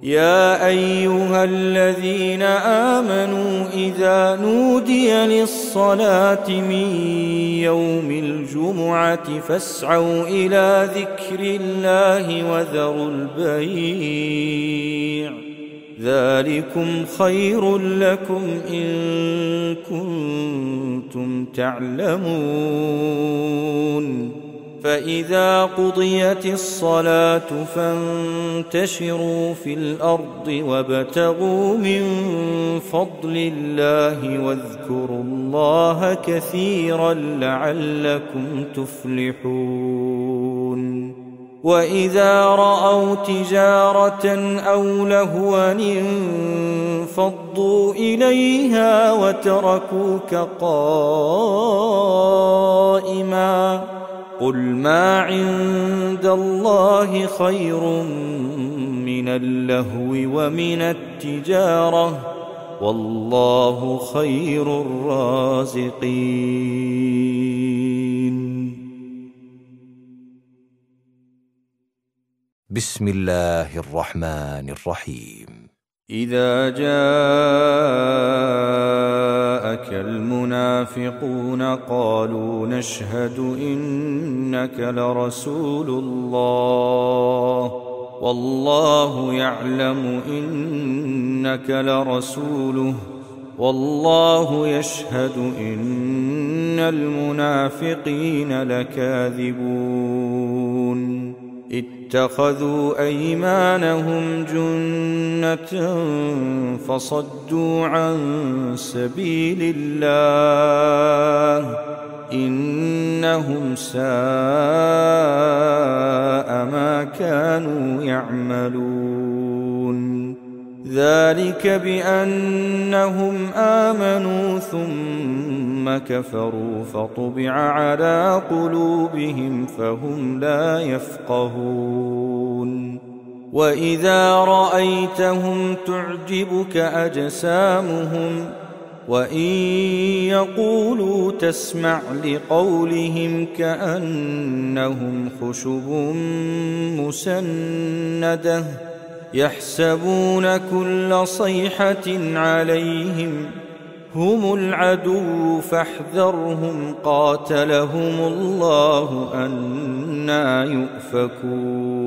يا أيها الذين آمنوا إذا نودي للصلاة من يوم الجمعة فاسعوا إلى ذكر الله وذروا البيع ذلكم خير لكم إن كنتم تعلمون فإذا قضيت الصلاة فانتشروا في الأرض وابتغوا من فضل الله واذكروا الله كثيرا لعلكم تفلحون وإذا رأوا تجارة أو لهوا انفضوا إليها وتركوك قائما قل ما عند الله خير من اللهو ومن التجارة والله خير الرازقين. بسم الله الرحمن الرحيم. إذا جاءك المنافقون قالوا نشهد إنك لرسول الله والله يعلم إنك لرسوله والله يشهد إن المنافقين لكاذبون اتخذوا أيمانهم جنة فصدوا عن سبيل الله إنهم ساء ما كانوا يعملون ذلك بأنهم آمنوا ثم كفروا فطبع على قلوبهم فهم لا يفقهون وإذا رأيتهم تعجبك أجسامهم وإن يقولوا تسمع لقولهم كأنهم خشب مسندة يحسبون كل صيحة عليهم هم العدو فاحذرهم قاتلهم الله أنى يؤفكون